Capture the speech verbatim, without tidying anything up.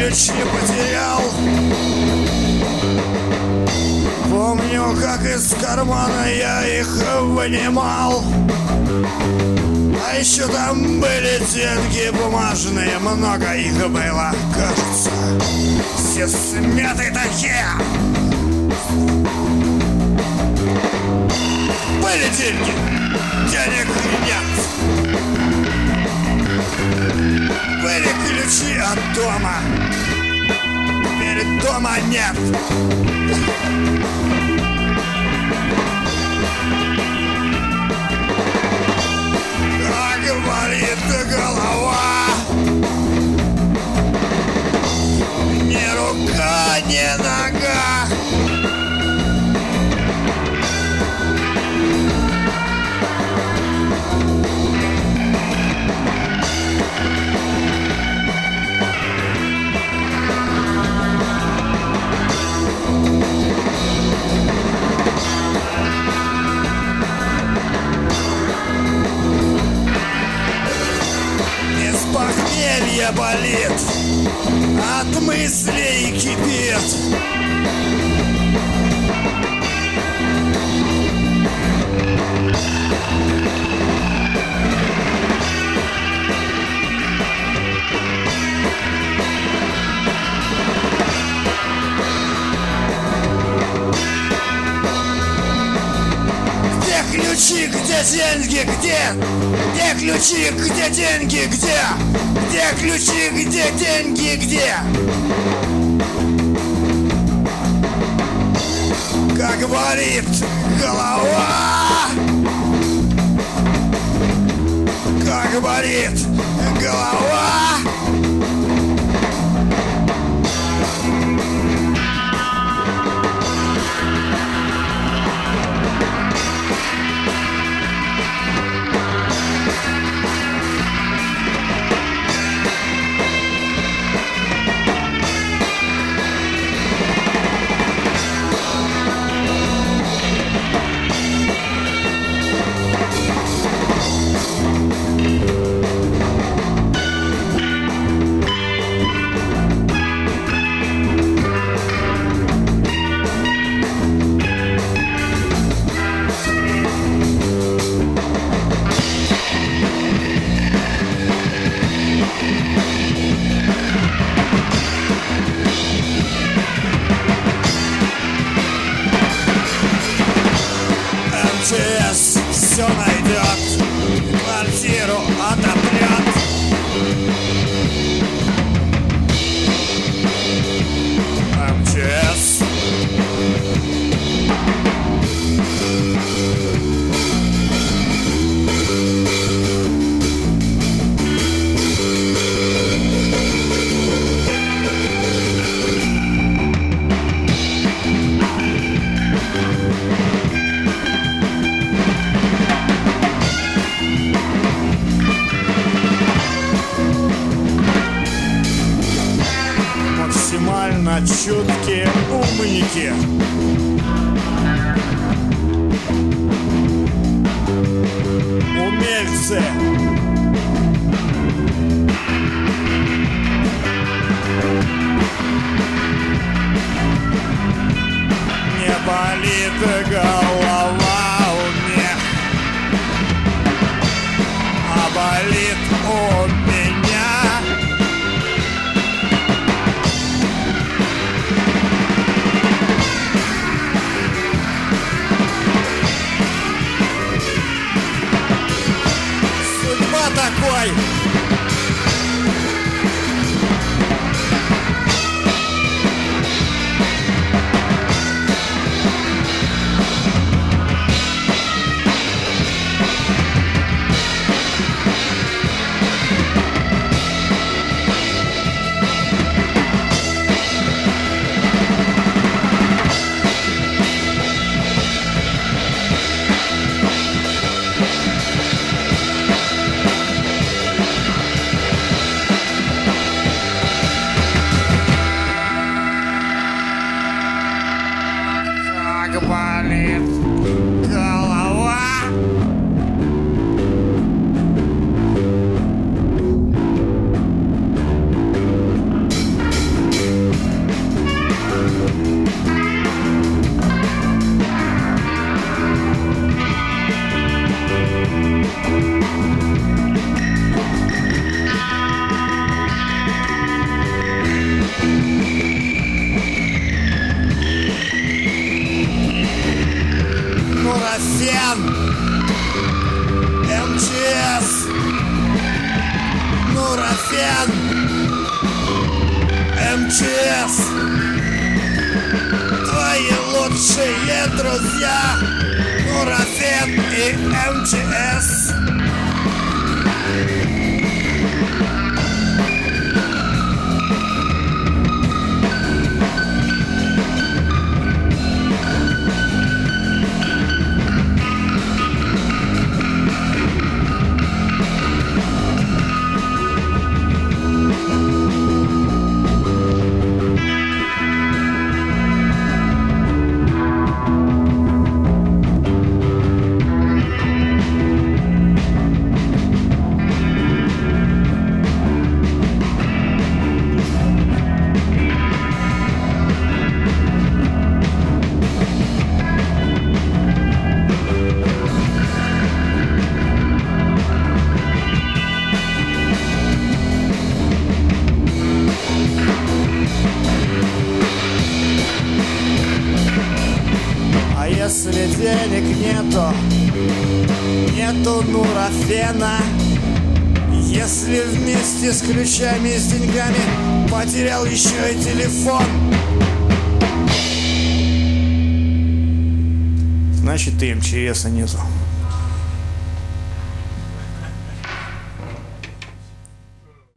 ключи потерял. Помню, как из кармана я их вынимал. А еще там были деньги бумажные, много их было, кажется. Все смятые такие. Были деньги, денег нет. Были ключи от дома, теперь дома нет. Как болит голова, ни рука, ни нога. Похмелье болит, от мыслей кипит. Где ключи, где деньги, где? Где ключи, где деньги, где? Где ключи, где деньги, где? Как болит голова, как болит голова. Все найдет, квартиру отопрет. эм че эс максимально чуткие умники. Умельцы. Не болит голова у меня, а болит у меня. Такой. лучшие друзья Нурофен и эм че эс. Если денег нету, нету Нурофена. Если вместе с ключами и с деньгами потерял еще и телефон, значит и эм че эса нету.